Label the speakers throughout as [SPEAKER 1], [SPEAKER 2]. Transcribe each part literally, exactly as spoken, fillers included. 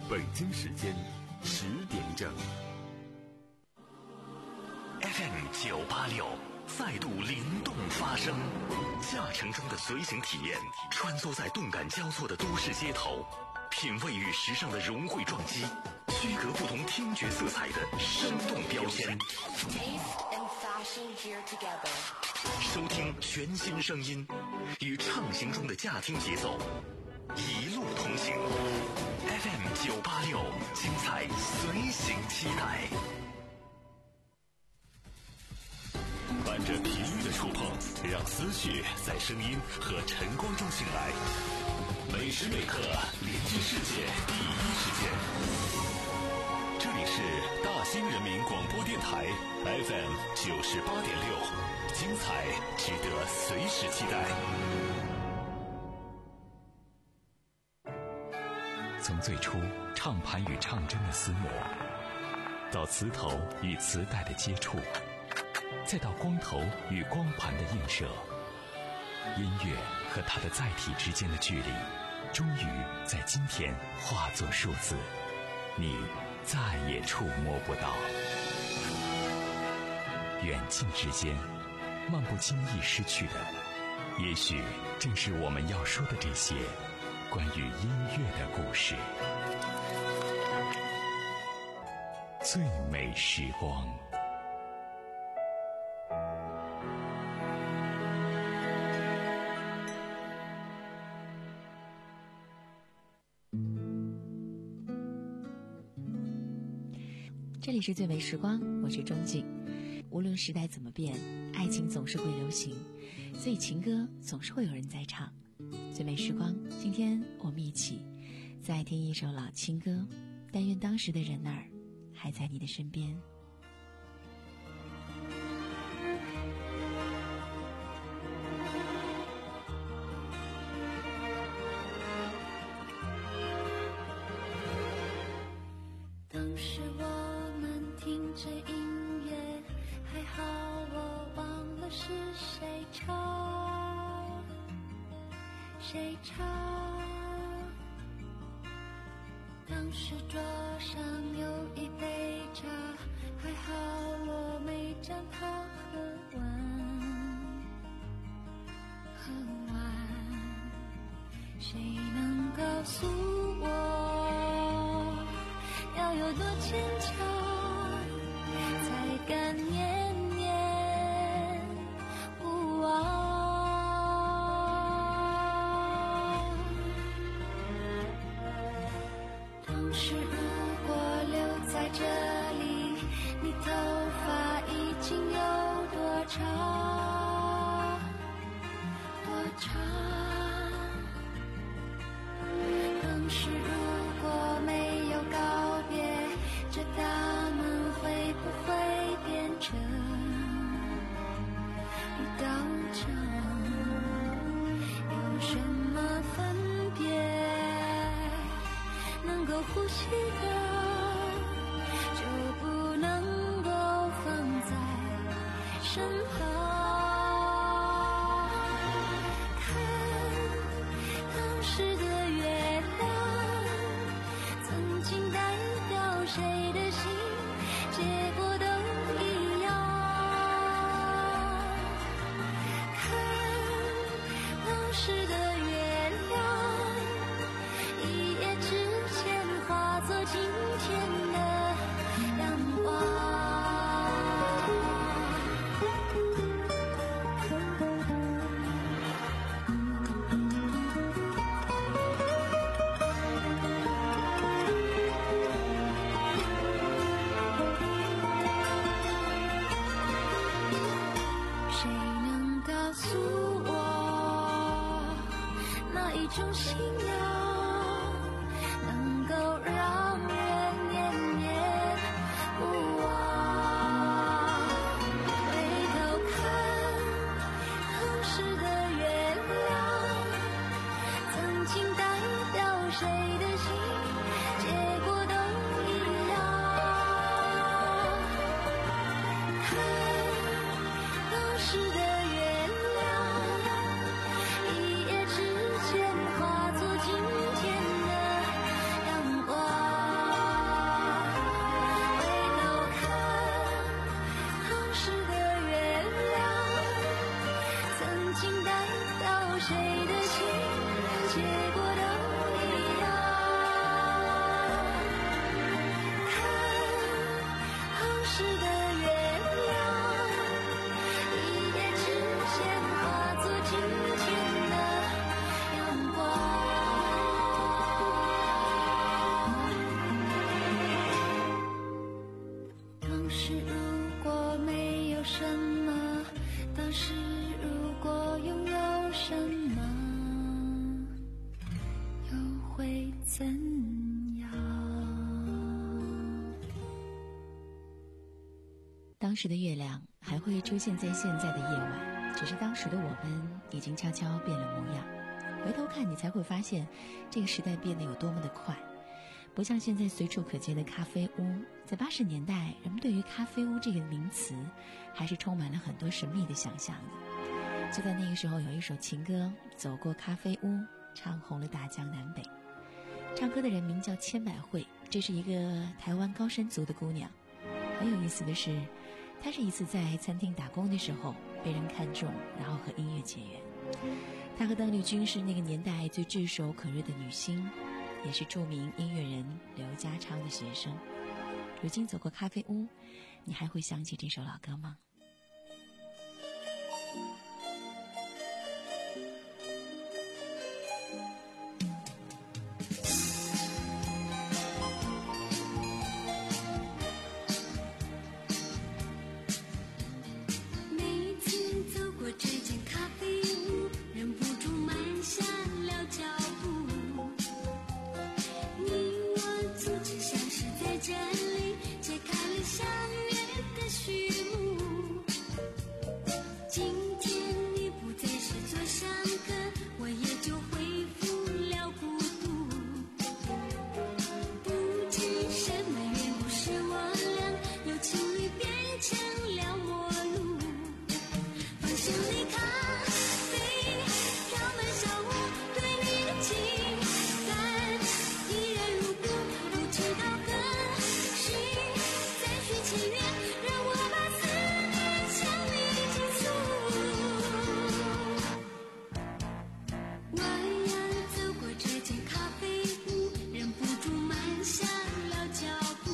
[SPEAKER 1] 北京时间十点整。
[SPEAKER 2] F M 九八六再度灵动发声，驾乘中的随行体验，穿梭在动感交错的都市街头，品味与时尚的融汇撞击，区隔不同听觉色彩的生动标签。收听全新声音，与畅行中的驾听节奏，一路同行。F M 九八六，精彩随行期待。伴着频率的触碰，让思绪在声音和晨光中醒来。每时每刻连接世界第一时间。这里是大兴人民广播电台 F M 九十八点六，精彩值得随时期待。从最初唱盘与唱针的厮磨，到磁头与磁带的接触，再到光头与光盘的映射，音乐和它的载体之间的距离，终于在今天化作数字，你再也触摸不到。远近之间，漫不经意失去的，也许正是我们要说的这些关于音乐的故事。最美时光。
[SPEAKER 3] 这里是最美时光，我是钟静。无论时代怎么变，爱情总是会流行，所以情歌总是会有人在唱。最美时光，今天我们一起再听一首老情歌，但愿当时的人儿还在你的身边。
[SPEAKER 4] 当时我们听着音乐，还好我忘了是谁唱谁唱。当时桌上有一杯茶，还好我没将它喝完喝完。谁能告诉我要有多坚强，才敢念念不忘。当时如果留在这里，你头发已经有多长多长。当时如果没有告别，这大门会不会变成一道墙？有什么分别能够呼吸的，就不能够放在身旁？看当时的月亮曾经带掉谁的心，结果都一样。看当时的月亮，一夜之间化作今天的阳光。谁能告诉我，哪一种信仰能够让人念念不忘？回头看当时的月亮，曾经带掉谁的心，结果都一样。看当时的月亮，一夜之间化作今天的阳光。 结果都一样。看后世的月亮，一夜之间化作今天的阳光。当时如果没有什么，当时如果拥有什么，又会怎样？
[SPEAKER 3] 当时的月亮还会出现在现在的夜晚，只是当时的我们已经悄悄变了模样。回头看，你才会发现这个时代变得有多么的快。不像现在随处可见的咖啡屋，在八十年代，人们对于咖啡屋这个名词还是充满了很多神秘的想象的。就在那个时候，有一首情歌《走过咖啡屋》，唱红了大江南北。唱歌的人名叫千百惠，这是一个台湾高山族的姑娘。很有意思的是，她是一次在餐厅打工的时候被人看中，然后和音乐结缘。她和邓丽君是那个年代最炙手可热的女星，也是著名音乐人刘家昌的学生。如今走过咖啡屋，你还会想起这首老歌吗？
[SPEAKER 4] 每次走过这间咖啡屋，忍不住慢下了脚步。你我足迹像是在这里揭开了相约的序幕。今天你不再是座上客，我也就恢复了孤独。不知什么缘故，使我俩由情侣变成了陌路。放声离咖啡，飘满小屋，对你的情感依然如故。不知道何时再续前缘，让我把思念向你倾诉。我要走过这间咖啡屋，忍不住慢下了脚步。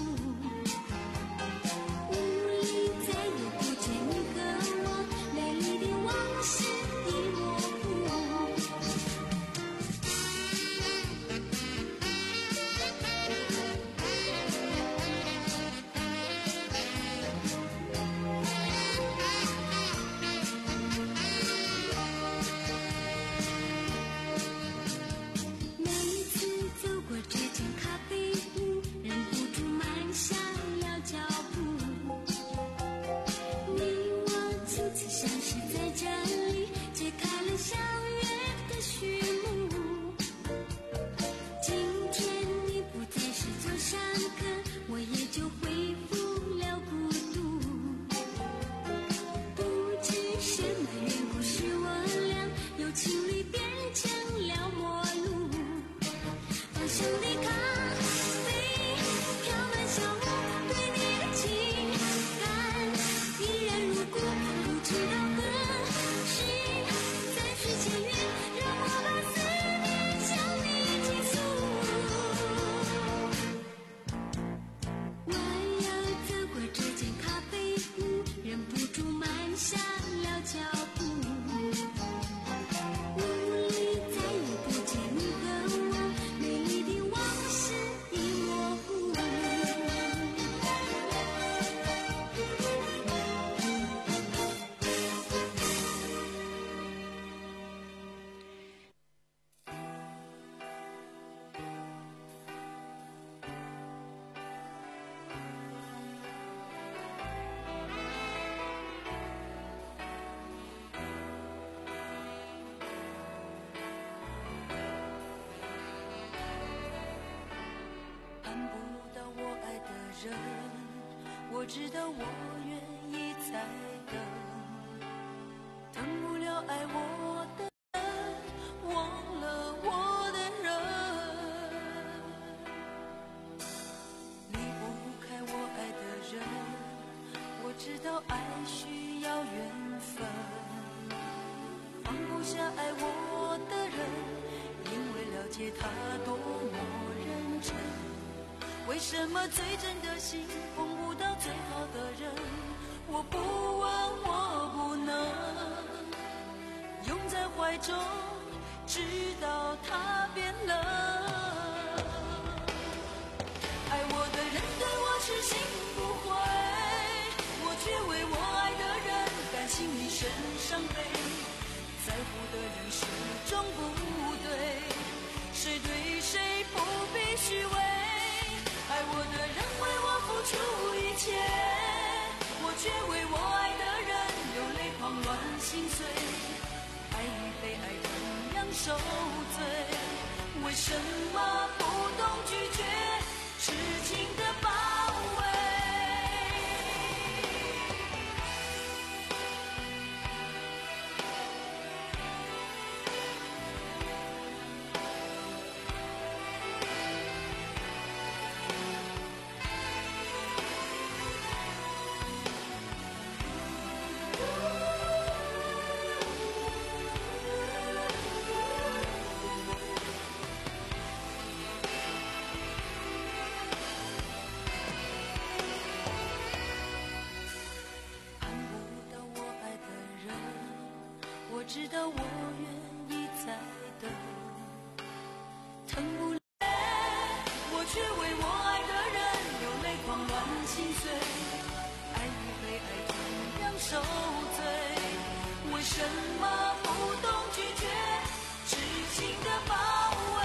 [SPEAKER 4] 屋里再也不见你和我，美丽的往事已模糊。每次走过这间咖啡屋，忍不住慢下了脚步。你我初次相识在这里，揭开了相约的序幕。今天你不再是座上客，我也就恢复了孤独。不知什么缘故，使我俩由情侣变成了陌路。放声的咖啡，飘满小屋，对你的情感依然如故。不知道何时再续前缘，让我把思念向你倾诉。我要走过这间咖啡屋，忍不住慢下了脚步。屋里再也不见你和我，美丽的往事已模糊。
[SPEAKER 5] 盼不到我爱的人，我知道我愿意再等，等不了爱我的人，忘了我的人，离不开我爱的人，我知道爱需要缘分，放不下爱我的人，因为解他多么认真。为什么最真的心碰不到最好的人？我不问，我不能拥在怀中，直到他变冷。爱我的人对我痴心不悔，我却为我爱的人甘心一生伤悲。在乎的人始终不对，谁对谁不必虚伪。爱我的人为我付出一切，我却为我爱的人流泪狂乱心碎。爱与被爱同样受罪，为什么不懂拒绝痴情的包围？知道我愿意再等，疼不来，我却为我爱的人流泪狂乱心碎。爱与被爱同样受罪，为什么不懂拒绝痴情的包围？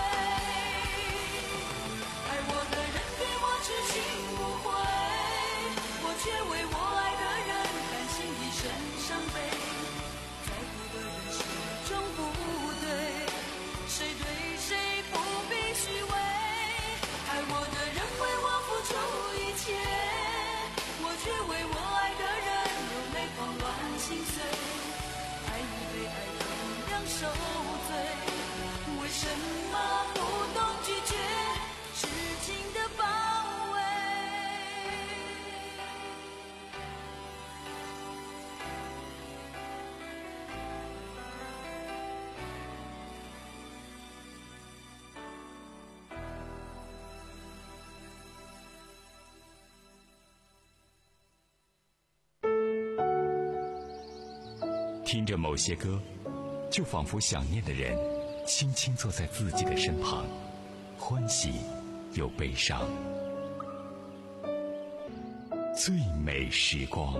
[SPEAKER 5] 爱我的人对我痴心不悔，我却为我爱的人甘心一生伤悲。谁对谁不必虚伪？爱我的人为我付出一切，我却为我爱的人流泪狂乱心碎。爱与被爱同样受罪，为什么不懂拒绝痴情的包围？
[SPEAKER 2] 听着某些歌，就仿佛想念的人轻轻坐在自己的身旁，欢喜又悲伤。最美时光。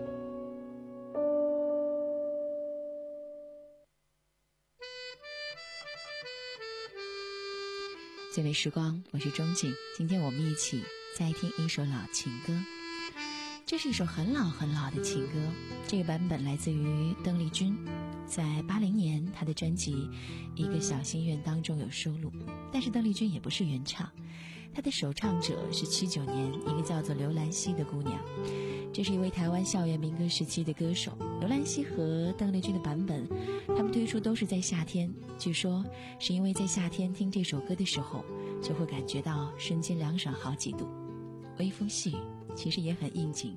[SPEAKER 3] 最美时光，我是钟静。今天我们一起再听一首老情歌。这是一首很老很老的情歌，这个版本来自于邓丽君，在八零年她的专辑《一个小心愿》当中有收录，但是邓丽君也不是原唱，她的首唱者是七九年一个叫做刘兰希的姑娘。这是一位台湾校园民歌时期的歌手。刘兰希和邓丽君的版本，他们推出都是在夏天，据说是因为在夏天听这首歌的时候，就会感觉到瞬间凉爽好几度，微风细雨其实也很应景。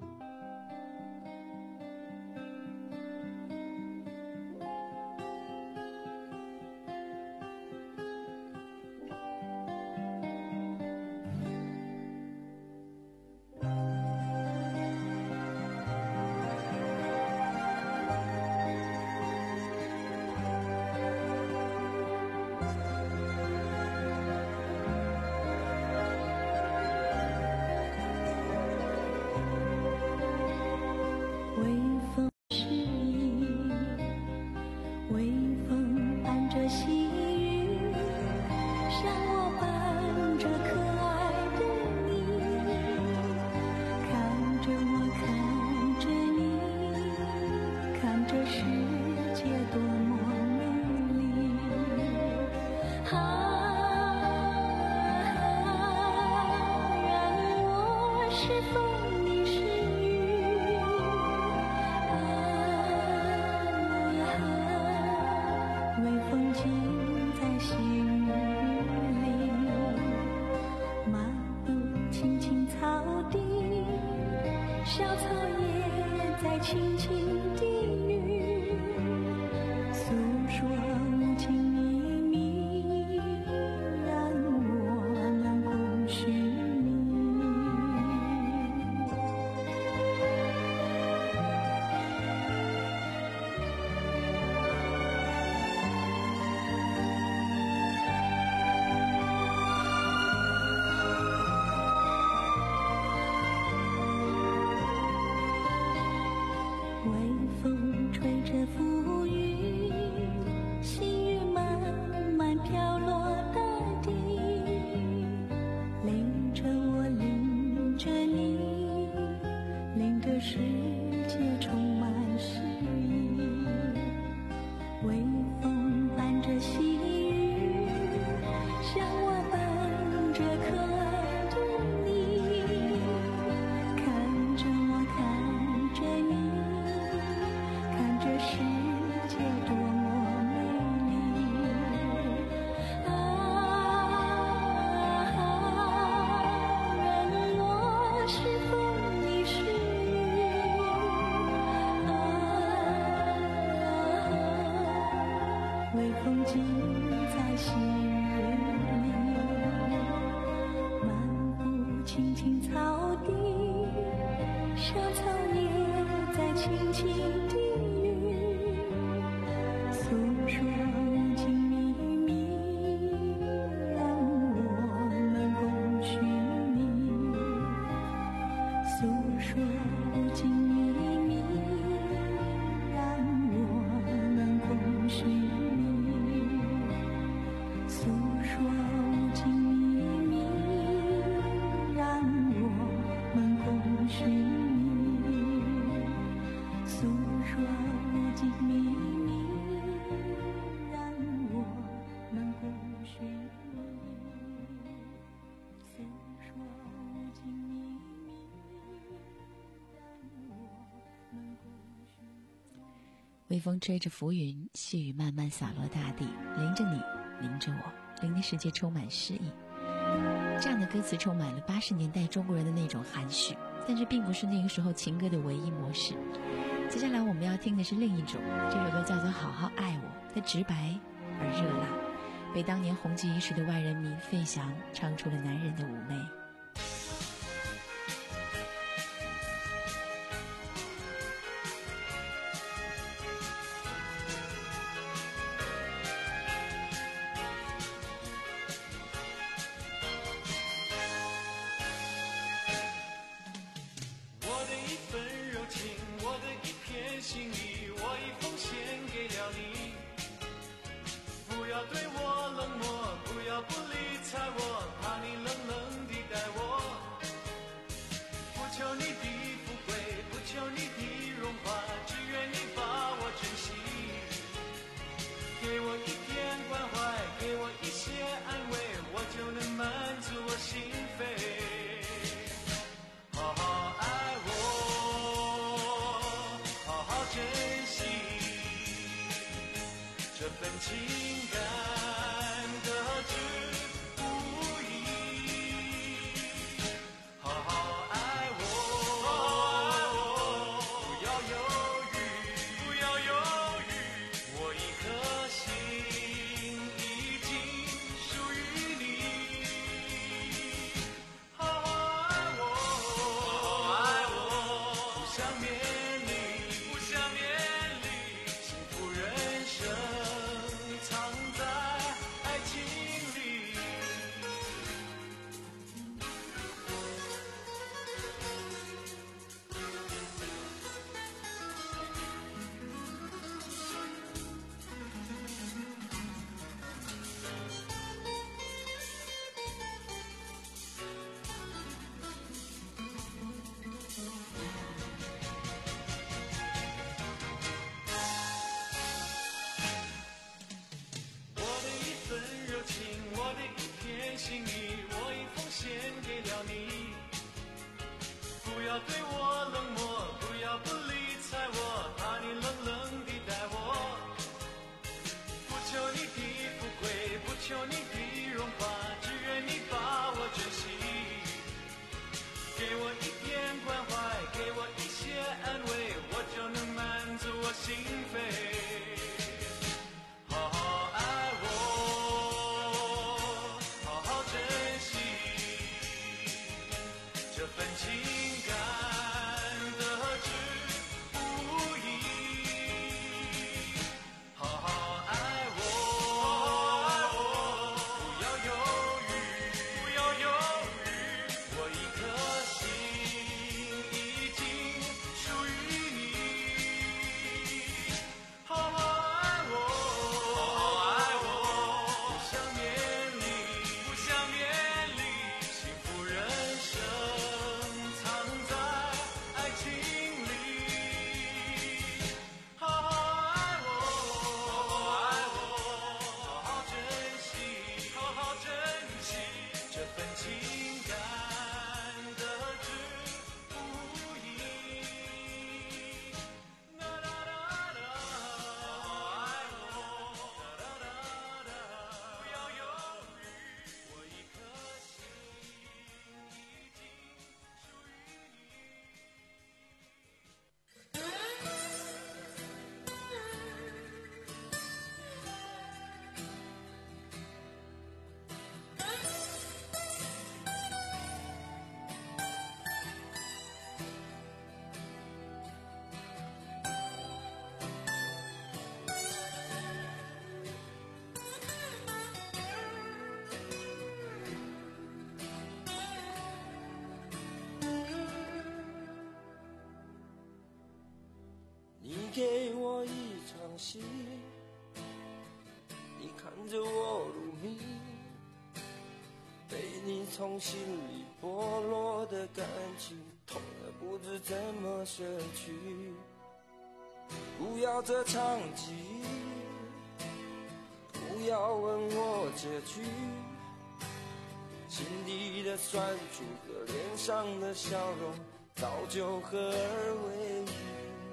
[SPEAKER 4] 轻轻低语，诉说无尽秘密，让我们共寻觅。诉说无尽秘密，让我们共寻觅。诉说无尽秘密，让我们共寻觅。诉说无尽秘密，让我们共寻觅。诉说无尽秘密，让我们共寻觅。
[SPEAKER 3] 微风吹着浮云，细雨慢慢洒落大地，淋着你，淋着我，淋的世界充满诗意。这样的歌词充满了八十年代中国人的那种含蓄，但这并不是那个时候情歌的唯一模式。接下来我们要听的是另一种，这首歌叫做《好好爱我》，它直白而热辣，被当年红极一时的万人迷费翔唱出了男人的妩媚。
[SPEAKER 6] 我的一份柔情，我的一片心意，我已奉献给了你。不要对我冷漠，不要不理睬我，怕你冷冷地待我。不求你的富贵，不求你的荣华，只愿你把我珍惜。给我一点关怀，给我一些安慰，我就能满足我心扉。好好爱我，好好珍惜这份情感得之不易。好好爱我，不要犹豫，不要犹豫，我一颗心已经属于你。好好爱我，好好爱我，不想勉励，不想勉励，幸福人生藏在爱情里。我的一份柔情，我的一片心意，我已奉献给了你。不要对我冷漠，不要不理睬我，怕你冷冷地待我。不求你的富贵，不求你的荣华，只愿你把我珍惜。给我一点关怀，给我一些安慰，我就能满足我心扉。好好爱我，好好珍惜这份情感得之不易。好好爱我，不要犹豫，不要犹豫，我一颗心已经属于你。好好爱我，好好爱我，不想勉励，不想勉励，幸福人生藏在爱情里。好好爱我，好好爱我，好好珍惜，好好珍惜这份情感得之不易。啦啦啦啦，爱我，啦啦啦啦，不要犹豫，我一颗心已经属于你。
[SPEAKER 7] 给我一场戏，你看着我入迷，被你从心里剥落的感情，痛得不知怎么舍去。不要这场记忆，不要问我结局，心底的酸楚和脸上的笑容早就合而为一。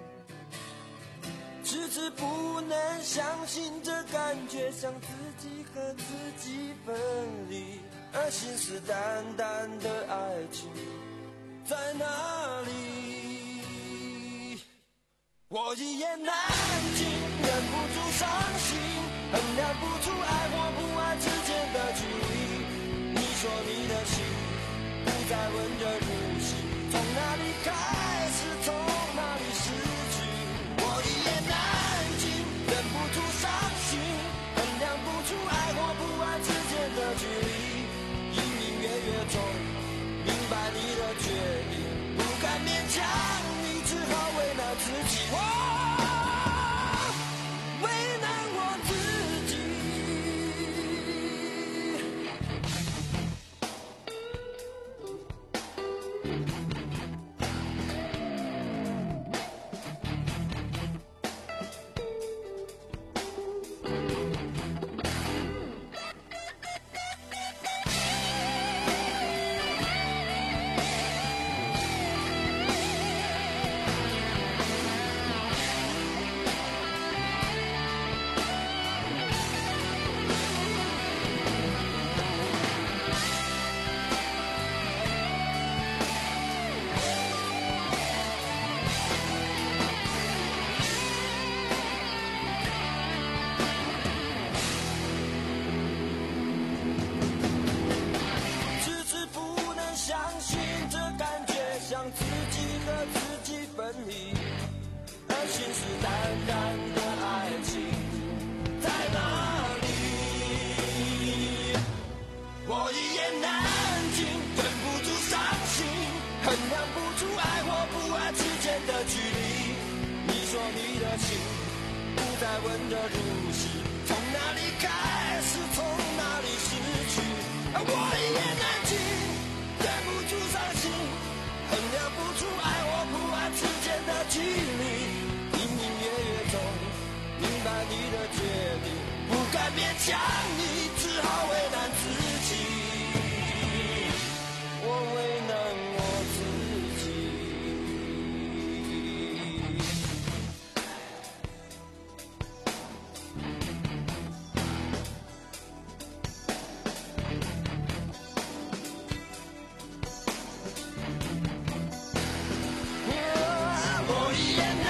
[SPEAKER 7] 迟迟不能相信这感觉像自己和自己分离，而信誓旦旦的爱情在哪里？我一言难尽，忍不住伤心，衡量不出爱或不爱之间的距离。你说你的心不再温热如昔，从哪里开始，从哪里失去？我一言难尽，忍不住伤心，衡量不出爱或不爱之间的距离。隐隐约约中明白你的决定，不敢勉强你，只好为难自己。我为难我自己。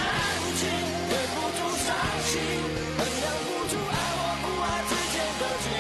[SPEAKER 7] 衡量不出爱或不爱之间的距离。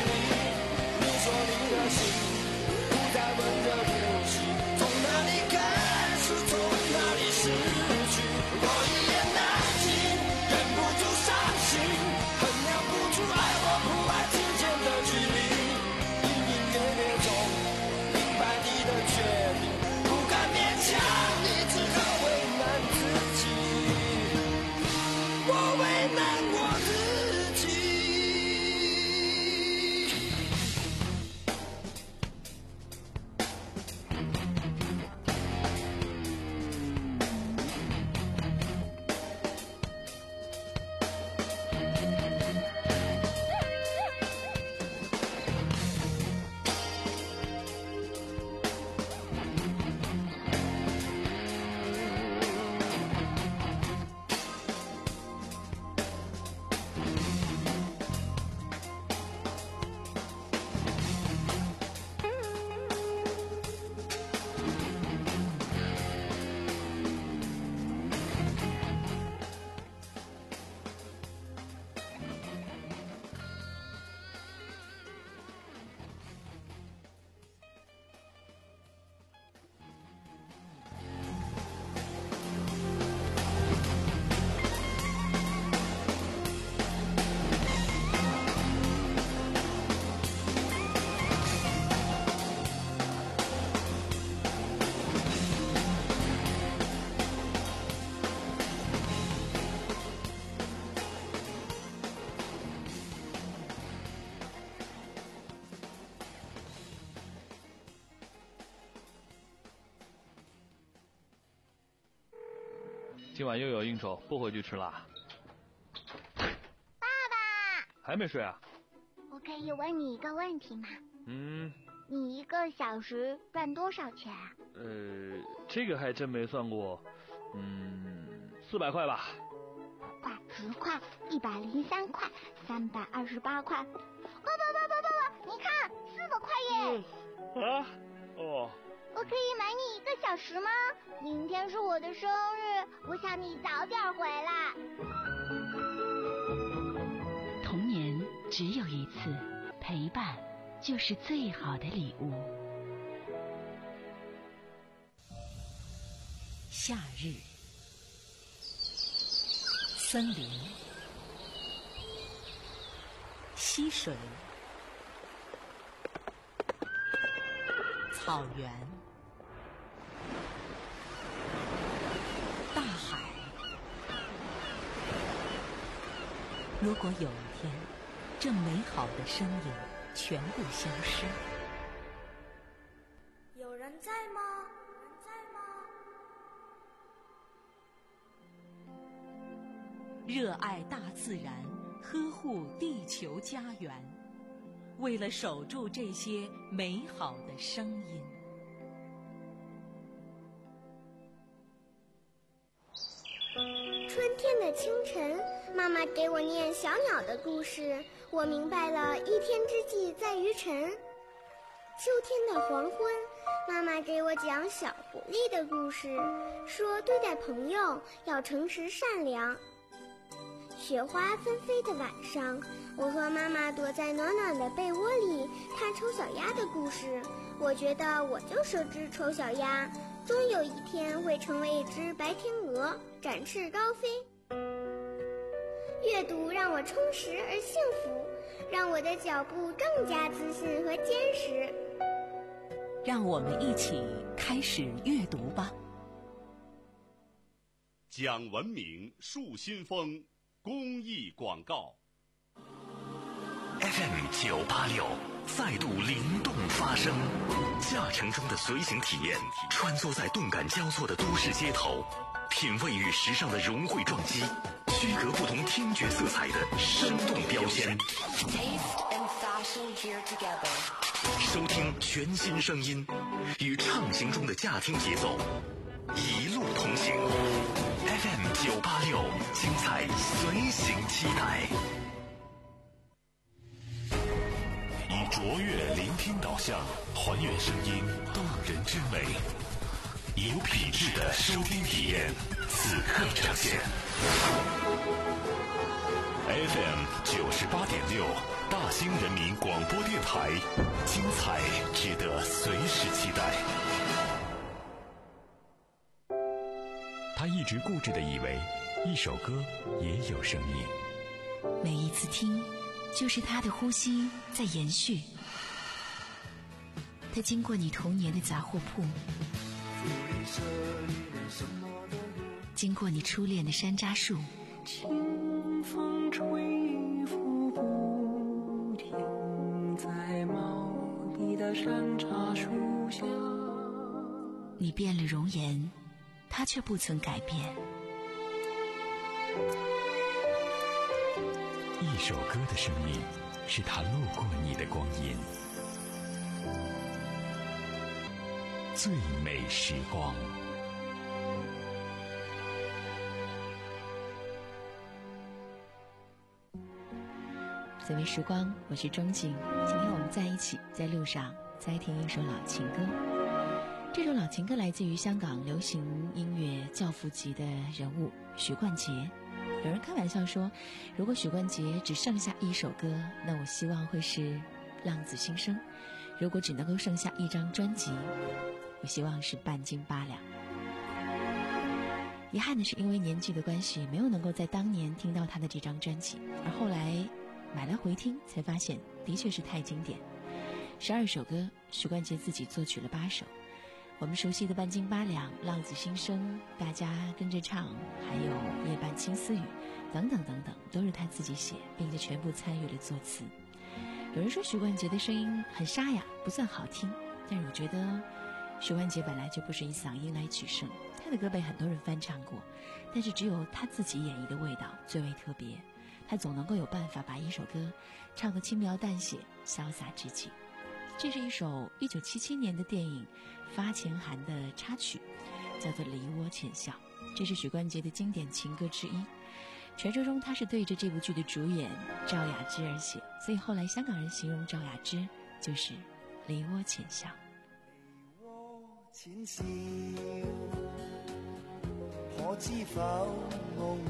[SPEAKER 8] 今晚又有应酬，不回去吃啦。
[SPEAKER 9] 爸爸，
[SPEAKER 8] 还没睡啊？
[SPEAKER 9] 我可以问你一个问题吗？
[SPEAKER 8] 嗯。
[SPEAKER 9] 你一个小时赚多少钱啊？
[SPEAKER 8] 呃，这个还真没算过。嗯，四百块吧。
[SPEAKER 9] 五块、十块、一百零三块、三百二十八块。爸爸爸爸爸爸，你看，四百块耶！
[SPEAKER 8] 嗯、啊？哦。
[SPEAKER 9] 我可以买你一个小时吗？明天是我的生日，我想你早点回来。
[SPEAKER 3] 童年只有一次，陪伴就是最好的礼物。夏日，森林，溪水，草原，大海。如果有一天，这美好的身影全部消失，
[SPEAKER 4] 有人在吗？有人在吗？
[SPEAKER 3] 热爱大自然，呵护地球家园，为了守住这些美好的声音。
[SPEAKER 9] 春天的清晨，妈妈给我念小鸟的故事，我明白了一天之计在于晨。秋天的黄昏，妈妈给我讲小狐狸的故事，说对待朋友要诚实善良。雪花纷飞的晚上，我和妈妈躲在暖暖的被窝里看丑小鸭的故事，我觉得我就是只丑小鸭，终有一天会成为一只白天鹅，展翅高飞。阅读让我充实而幸福，让我的脚步更加自信和坚实。
[SPEAKER 3] 让我们一起开始阅读吧。
[SPEAKER 1] 讲文明树新风公益广告。
[SPEAKER 2] F M 九八六再度灵动发声，驾乘中的随行体验，穿梭在动感交错的都市街头，品味与时尚的融汇撞击，区隔不同听觉色彩的生动标签。收听全新声音，与畅行中的驾听节奏，一路同行。F M 九八六，精彩随行期待。以卓越聆听导向，还原声音动人之美，有品质的收听体验，此刻呈现。F M 九十八点六，大兴人民广播电台，精彩值得随时期待。他一直固执地以为，一首歌也有生命。
[SPEAKER 3] 每一次听，就是他的呼吸在延续。他经过你童年的杂货铺，经过你初恋的山楂树，
[SPEAKER 7] 清风吹拂不停，在茂密的山楂树下。
[SPEAKER 3] 你变了容颜，他却不曾改变。
[SPEAKER 2] 一首歌的生命，是他路过你的光阴。最美时光。
[SPEAKER 3] 最美时光，我是钟景。今天我们在一起，在路上再听一首老情歌。这首老情歌来自于香港流行音乐教父级的人物许冠杰。有人开玩笑说，如果许冠杰只剩下一首歌，那我希望会是《浪子心声》；如果只能够剩下一张专辑，我希望是半斤八两。遗憾的是，因为年纪的关系，没有能够在当年听到他的这张专辑，而后来买来回听，才发现的确是太经典。十二首歌，许冠杰自己作曲了八首。我们熟悉的半斤八两、浪子心声，大家跟着唱，还有夜半青丝雨等等等等，都是他自己写，并且全部参与了作词。有人说许冠杰的声音很沙哑，不算好听，但是我觉得许冠杰本来就不是以嗓音来取胜，他的歌被很多人翻唱过，但是只有他自己演绎的味道最为特别。他总能够有办法把一首歌唱得轻描淡写、潇洒至极。这是一首一九七七年的电影《发钱寒》的插曲，叫做《梨涡浅笑》，这是许冠杰的经典情歌之一。传说中他是对着这部剧的主演赵雅芝而写，所以后来香港人形容赵雅芝就是梨涡浅笑。
[SPEAKER 7] 淺笑，可知否奧妙？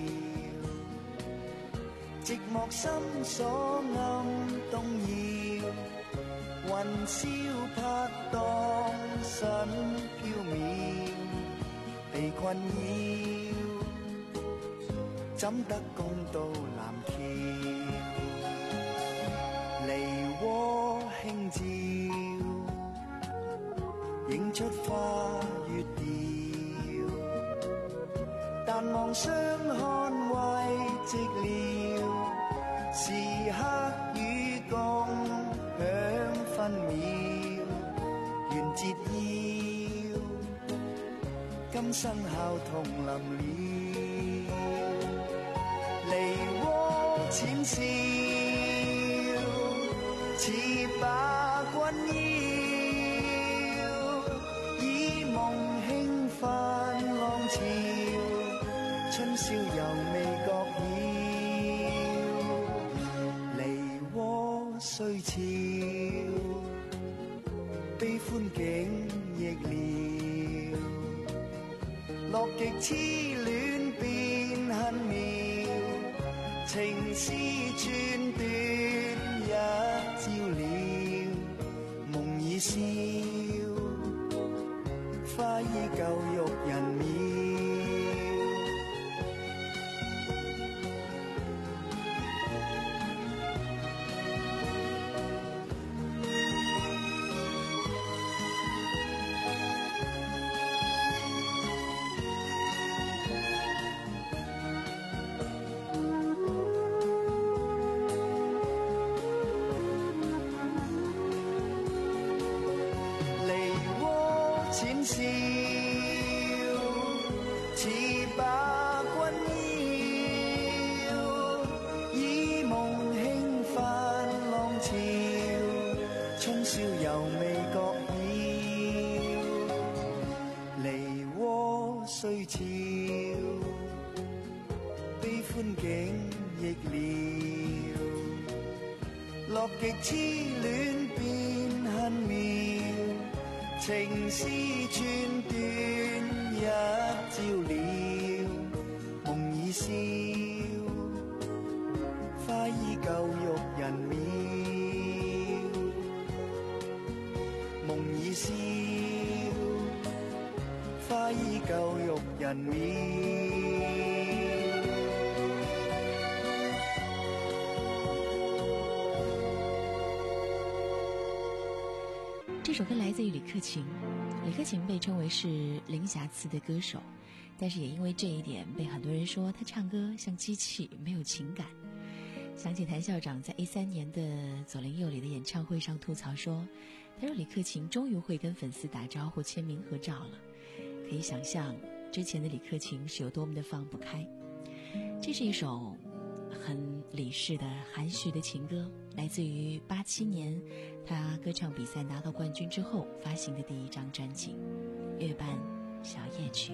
[SPEAKER 7] 寂寞心所暗動搖，雲霄拍蕩神飄渺，被困擾，怎得公到南橋？梨渦輕照，映出花月調，但望相看慰寂寥，時刻與共享分秒，緣折腰，今生孝同臨了，梨渦淺笑，似把君邀，以夢輕泛浪潮，春宵猶未覺曉，梨渦雖俏，悲歡景亦妙，樂極痴戀變恨妙，情絲寸斷一朝了，夢已消，花依舊育人妙。淺笑，似把君邀，以夢輕泛浪潮，春宵猶未覺曉，梨渦雖俏，悲歡景亦妙，樂極痴戀變恨妙，情絲寸斷一朝了，夢已消，花依舊育人妙，夢已消，花依舊育人妙。
[SPEAKER 3] 这首歌来自于李克勤，李克勤被称为是零瑕疵的歌手，但是也因为这一点被很多人说他唱歌像机器，没有情感。想起谭校长在一三年的左邻右里的演唱会上吐槽说，他说李克勤终于会跟粉丝打招呼签名合照了，可以想象之前的李克勤是有多么的放不开。这是一首很理事的含蓄的情歌，来自于八七年他歌唱比赛拿到冠军之后发行的第一张专辑《月半小夜曲》。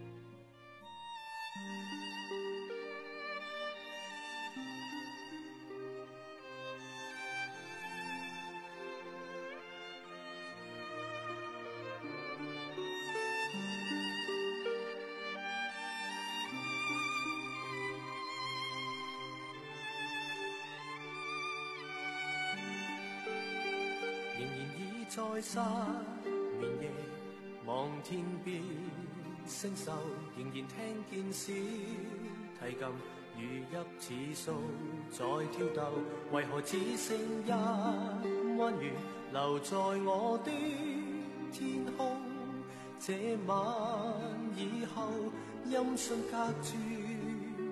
[SPEAKER 6] 在失眠夜望天邊星宿，仍然聽見小提琴如泣似訴在跳逗，為何只剩一彎月留在我的天空？這晚以後音訊隔絕，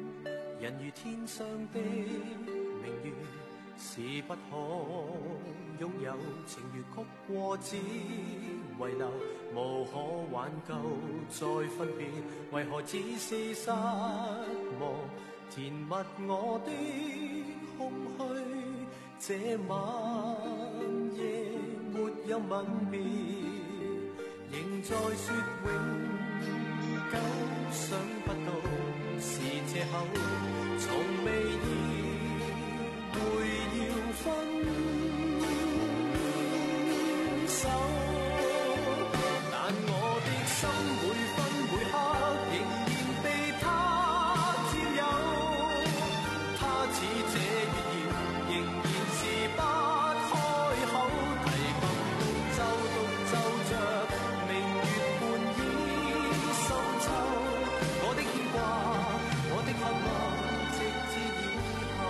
[SPEAKER 6] 人如天上的明月是不可擁有，情如曲過只遺留，無可挽救再分別，為何只是失望？填密我的空虛，這晚夜沒有吻別，仍在說永久，想不到是借口，從未意會要分手，但我的心每分每刻仍然被他佔有，他似這月兒仍然是不開口，提琴伴奏獨奏着明月半倚深秋，我的牽掛我的渴望直至以後。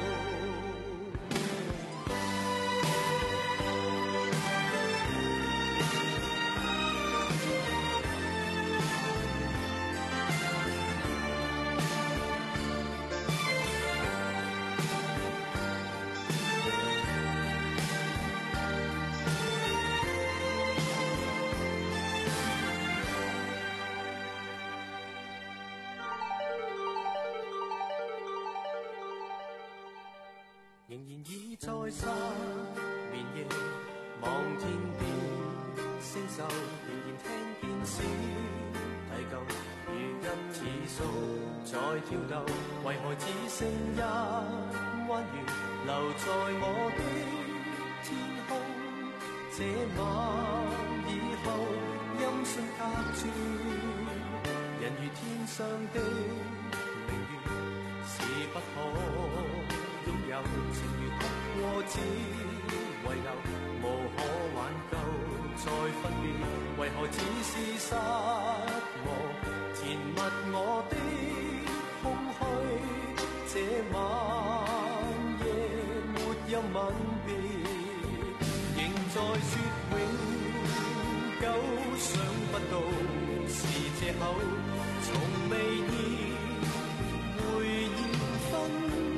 [SPEAKER 6] 仍然倚在失眠夜，望天邊星宿，仍然聽見小提舊，如一次數在跳動，為何只剩一彎月留在我的天空？這晚以後音訊隔絕，人如天上的明月是不可擁有，情如曲過只遺留，無可挽救再分別，為何只是失望？填密我的空虛，這晚夜沒有吻別，仍在說永久，想不到是借口，從未意會要分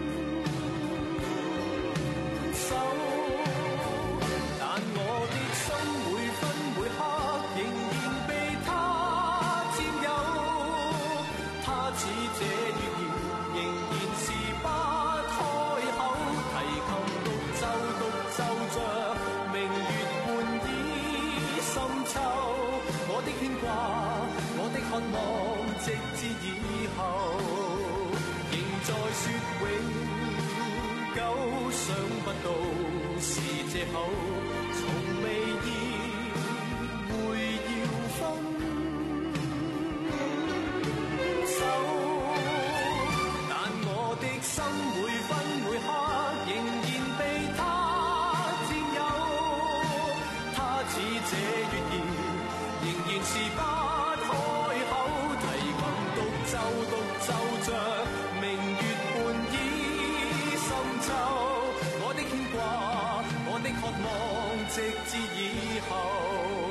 [SPEAKER 6] 手，但我的心每分每刻仍然被他佔有，他似這月兒仍然是不開口，提琴獨奏獨奏着明月半倚深秋，我的牽掛我的渴望直至以後，仍在說永久，想不到是借口，從未意會要分手，但我的心每分每刻仍然被他佔有，他似這月兒仍然是不開口，提琴獨奏獨奏着明月半倚深秋，我的牽掛我的渴望直至以後。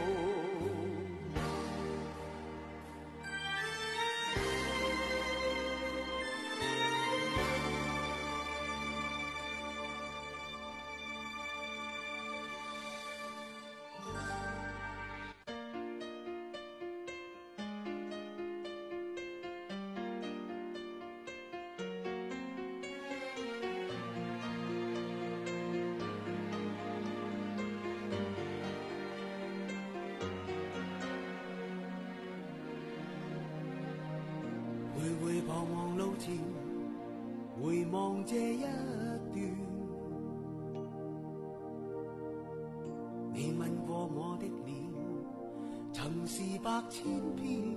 [SPEAKER 6] 徘徊彷徨路前，回望這一段，你吻過我的臉，曾是百千遍，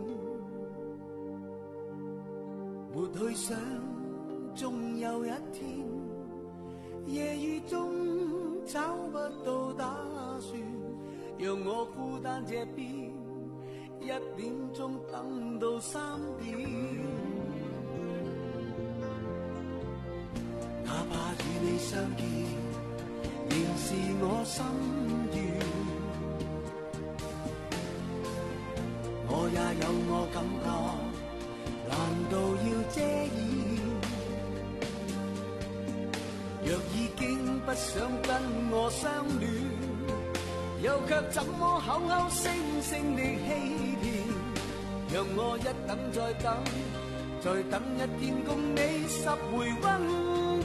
[SPEAKER 6] 沒去想終有一天，夜雨中找不到打算，讓我孤單這邊，一點鐘等到三點，哪怕與你相見，仍是我心願。我也有我感覺，難道要遮掩？
[SPEAKER 7] 若已經不想跟我相戀，又卻怎麼口口聲聲地欺騙？讓我一等再等，再等一天共你十回溫暖。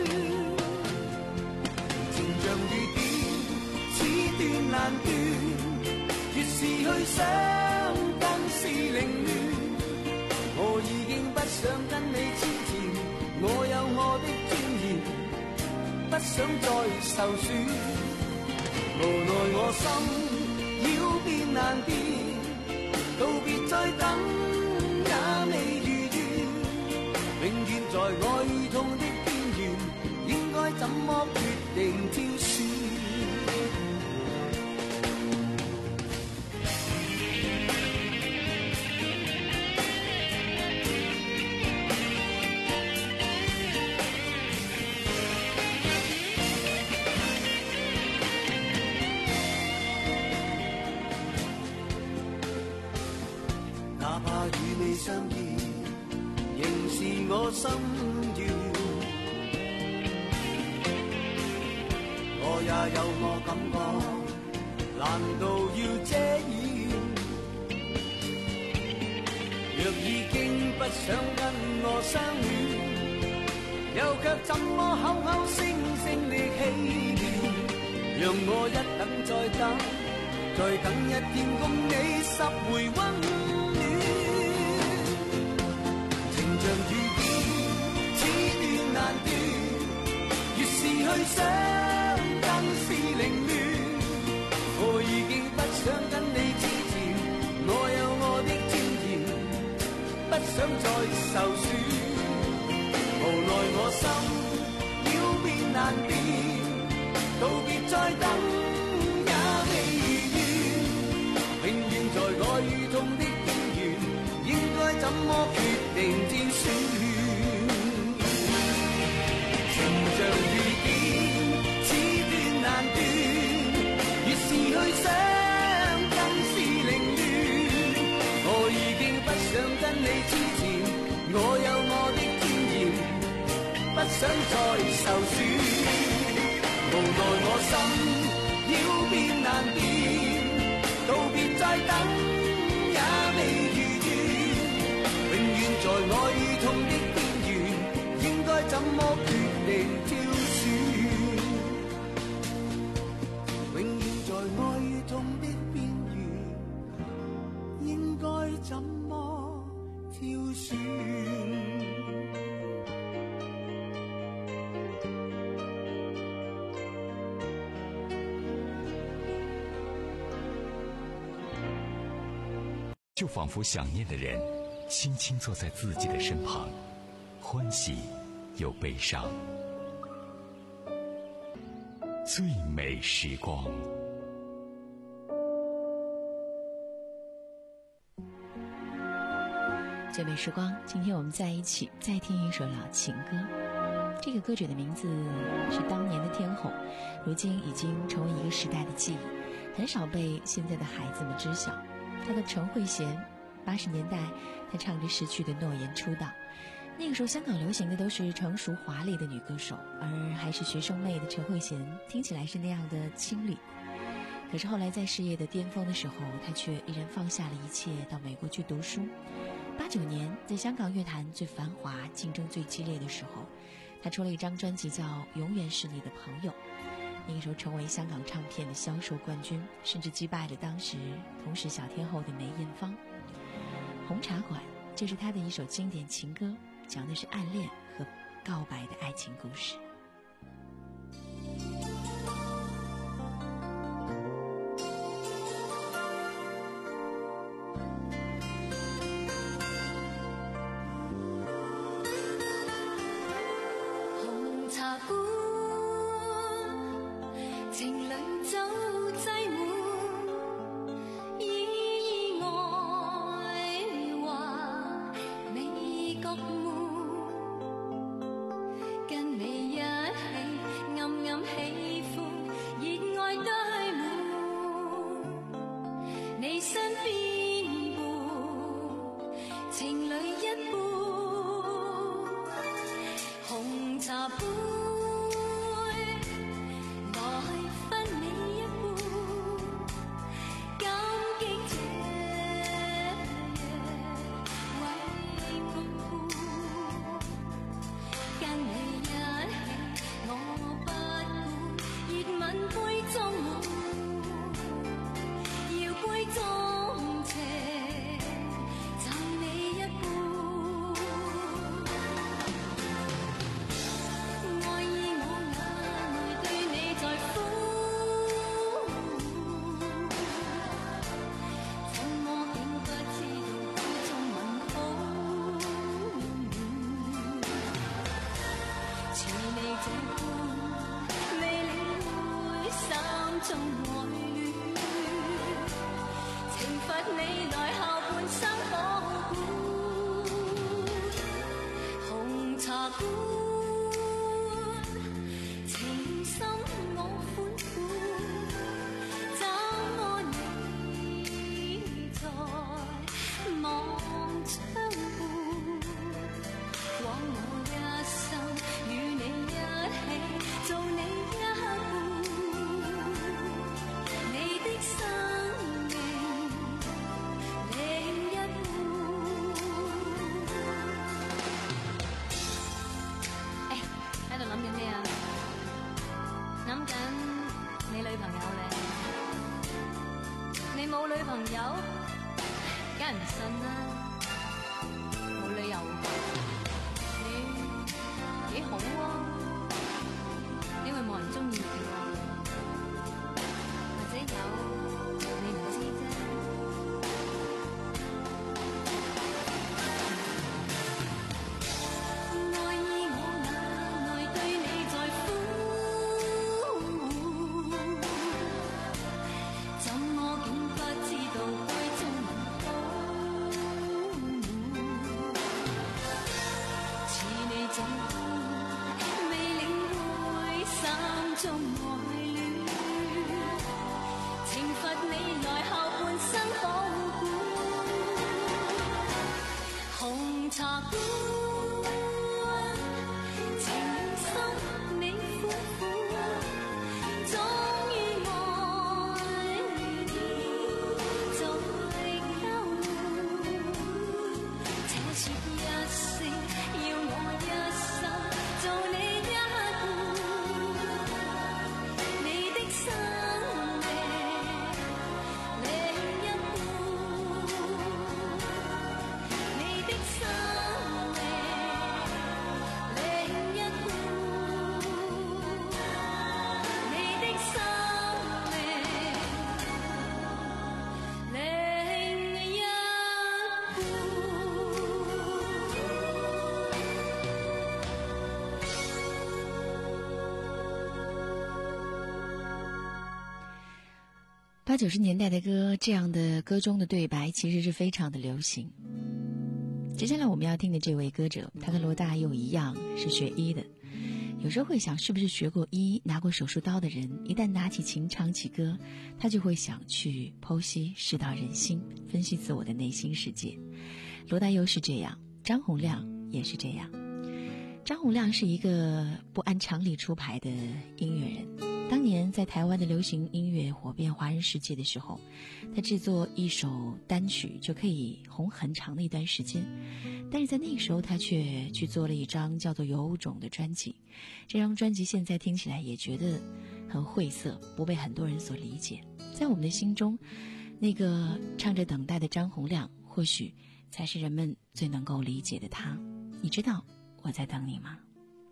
[SPEAKER 7] 情像雨點，此斷難斷，越是去想更是凌亂。我已經不想跟你糾纏，我有我的尊嚴，不想再受損。無奈我心要變難變，道別再等也未如願，永遠在愛與痛的邊緣，應該怎麼決定挑選？哪怕與你相見，仍是我心願。我也有我感覺，難道要遮掩？若已經不想跟我相戀，又卻怎麼口口聲聲地欺騙？讓我一等再等，再等一天共你十回溫暖。像雨點，此斷難斷，越是去想更是凌亂。我已經不想跟你糾纏，我有我的尊嚴，不想再受損。無奈我心要變難變，道別再等也未如願，永遠在愛與痛的邊緣，應該怎麼決定挑選？情像雨點，此斷難斷，越是去想更是凌亂。我已經不想跟你糾纏，我有我的尊嚴，不想再受損。無奈我心要變難變，道別再等也未如願，永遠在愛與痛的邊緣，應該怎麼決定挑選？永遠在愛與痛的邊緣，應該怎麼挑選？
[SPEAKER 2] 就仿佛想念的人轻轻坐在自己的身旁，欢喜又悲伤。最美时光。
[SPEAKER 3] 最美时光，今天我们在一起再听一首老情歌。这个歌者的名字是当年的天后，如今已经成为一个时代的记忆，很少被现在的孩子们知晓。她的陈慧娴，八十年代她唱着《失去的诺言》出道。那个时候香港流行的都是成熟华丽的女歌手，而还是学生妹的陈慧娴听起来是那样的清丽。可是后来在事业的巅峰的时候，她却毅然放下了一切，到美国去读书。八九年，在香港乐坛最繁华、竞争最激烈的时候，她出了一张专辑叫《永远是你的朋友》。那个时候成为香港唱片的销售冠军，甚至击败了当时同时小天后的梅艳芳。《红茶馆》这是她的一首经典情歌，讲的是暗恋和告白的爱情故事。
[SPEAKER 4] 紅茶館，情侶酒擠滿，意外話未覺悶，跟你一朋友，梗係唔信啦，冇理由。你幾好喎，因為冇人中意佢喎，或者有你唔知啫。愛意我眼內對你在乎，怎麼竟不知道該怎麼好？似你這般未領會心中愛戀，懲罰你來後半生保管。紅茶館情深你苦苦，終於愛你再交換，這說一聲要我一生做你一半，你的生命另一半，你的生命另一半，你的生命另一半。
[SPEAKER 3] 八九十年代的歌，这样的歌中的对白其实是非常的流行。接下来我们要听的这位歌者，他跟罗大佑一样是学医的。有时候会想，是不是学过医、拿过手术刀的人，一旦拿起琴唱起歌，他就会想去剖析世道人心，分析自我的内心世界。罗大佑是这样，张洪量也是这样。张洪量是一个不按常理出牌的音乐人。当年在台湾的流行音乐火遍华人世界的时候，他制作一首单曲就可以红很长的一段时间，但是在那个时候他却去做了一张叫做《有种》的专辑。这张专辑现在听起来也觉得很晦涩，不被很多人所理解。在我们的心中，那个唱着等待的张洪量，或许才是人们最能够理解的他。你知道我在等你吗？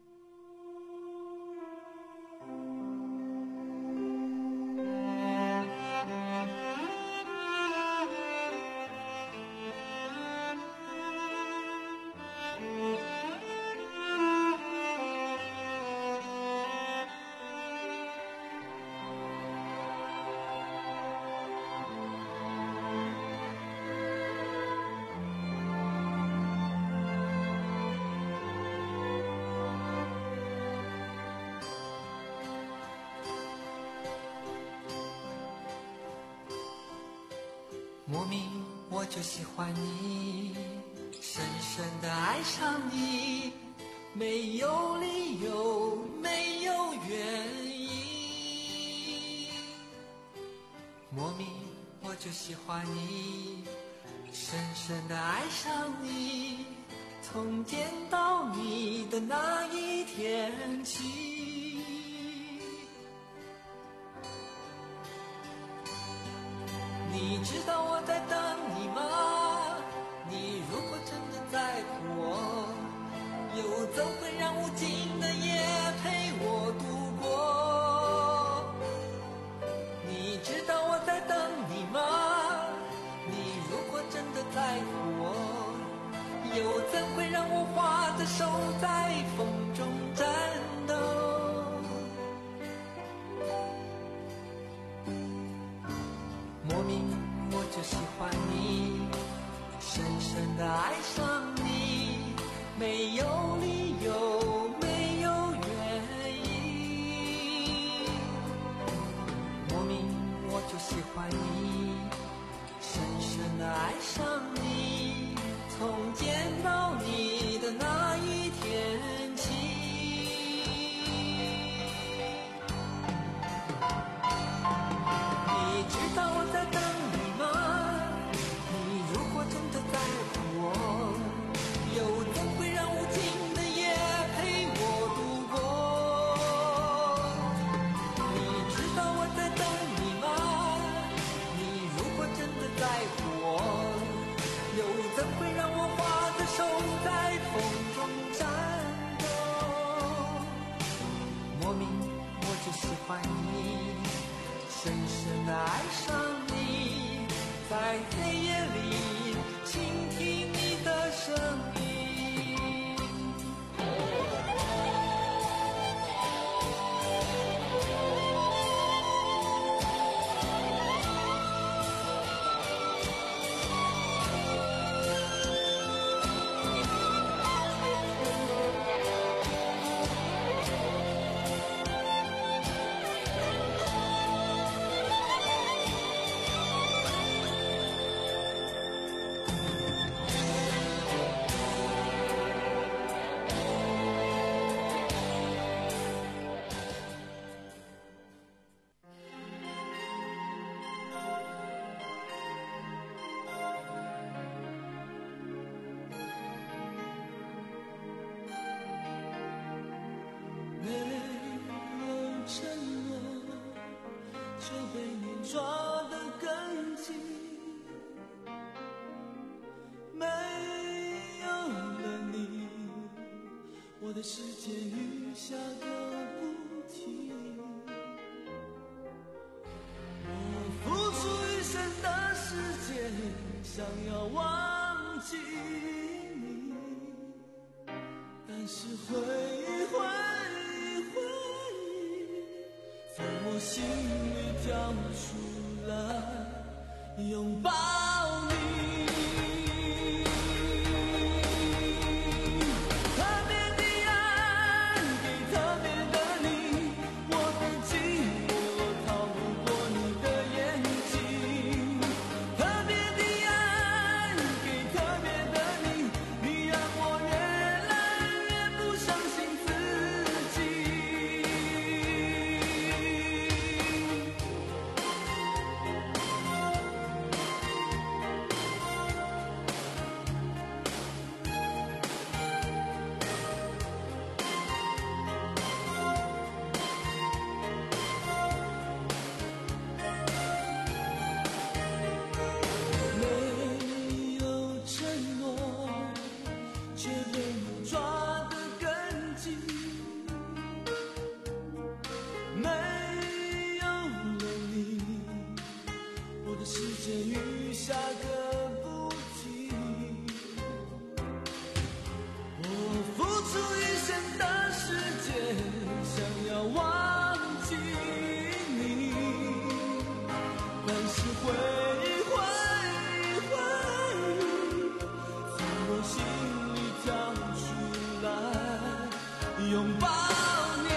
[SPEAKER 10] 莫名我就喜欢你，深深地爱上你，没有理由，没有原因。莫名我就喜欢你，深深地爱上你，从见到你的那一天起。你知道我在等你吗？你如果真的在乎我，又怎会让无尽的夜陪我度过？你知道我在等你吗？你如果真的在乎我，又怎会让我花的手在风中颤抖？莫名我就喜欢你，深深地爱上你，没有理由，没有原因。莫名我就喜欢你，深深地爱上你，从见到你的那一天起。你知道我在等你吗？你如果真的在乎我，又怎会让无尽的夜陪我度过？你知道我在等你吗？你如果真的在再爱上你，在黑夜里倾听你的声音。抓得更紧，没有了你，我的世界雨下个不停。我付出一生的时间，想要忘记你，但是回忆回忆回忆在我心里跳出来拥抱你。特别的爱给特别的你，我的寂寞逃不过你的眼睛。特别的爱给特别的你，你让我越来越不相信自己。没有承诺，却被你抓得更紧。没有了你，我的世界雨下个不停。我付出一生的时间，想要忘记你，但是回忆回忆回忆在我心里跳出来拥抱你。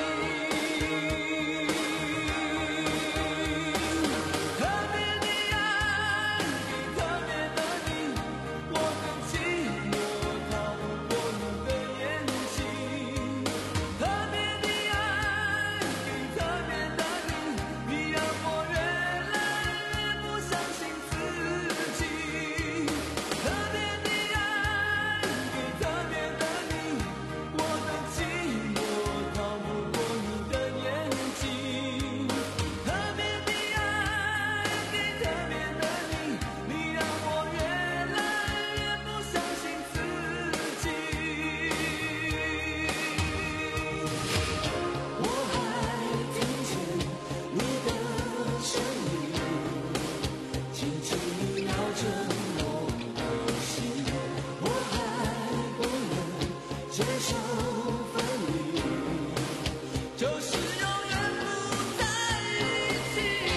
[SPEAKER 10] 特别的爱给特别的你，我的寂寞逃不过你的眼睛。特别的爱给特别的你，你让我越来越不相信自己。特别的爱给特别的你，我的寂寞逃不过你的眼睛。特别的爱给特别的你，你让我越来越不相信自己。我还听见你的声音，轻轻地摇着我的心。我还不能接受分离，就是永远不在一起。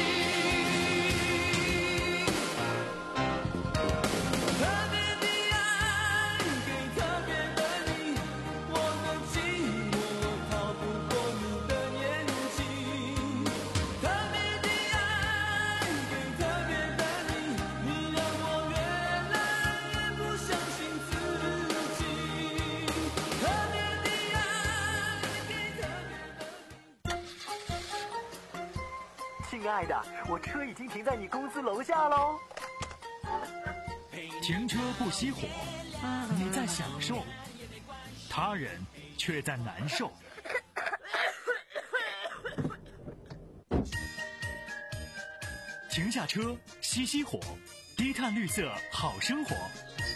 [SPEAKER 10] 特别的爱给特别的你，我的寂寞逃不过你的眼睛。特别的爱给特别的你，你让我越来越不相信自己。特别的爱给特别的你。
[SPEAKER 11] 亲爱的，我车已经停在你公司楼下喽。
[SPEAKER 12] 停车不熄火，你在享受，他人却在难受。停下车，熄熄火，低碳绿色好生活。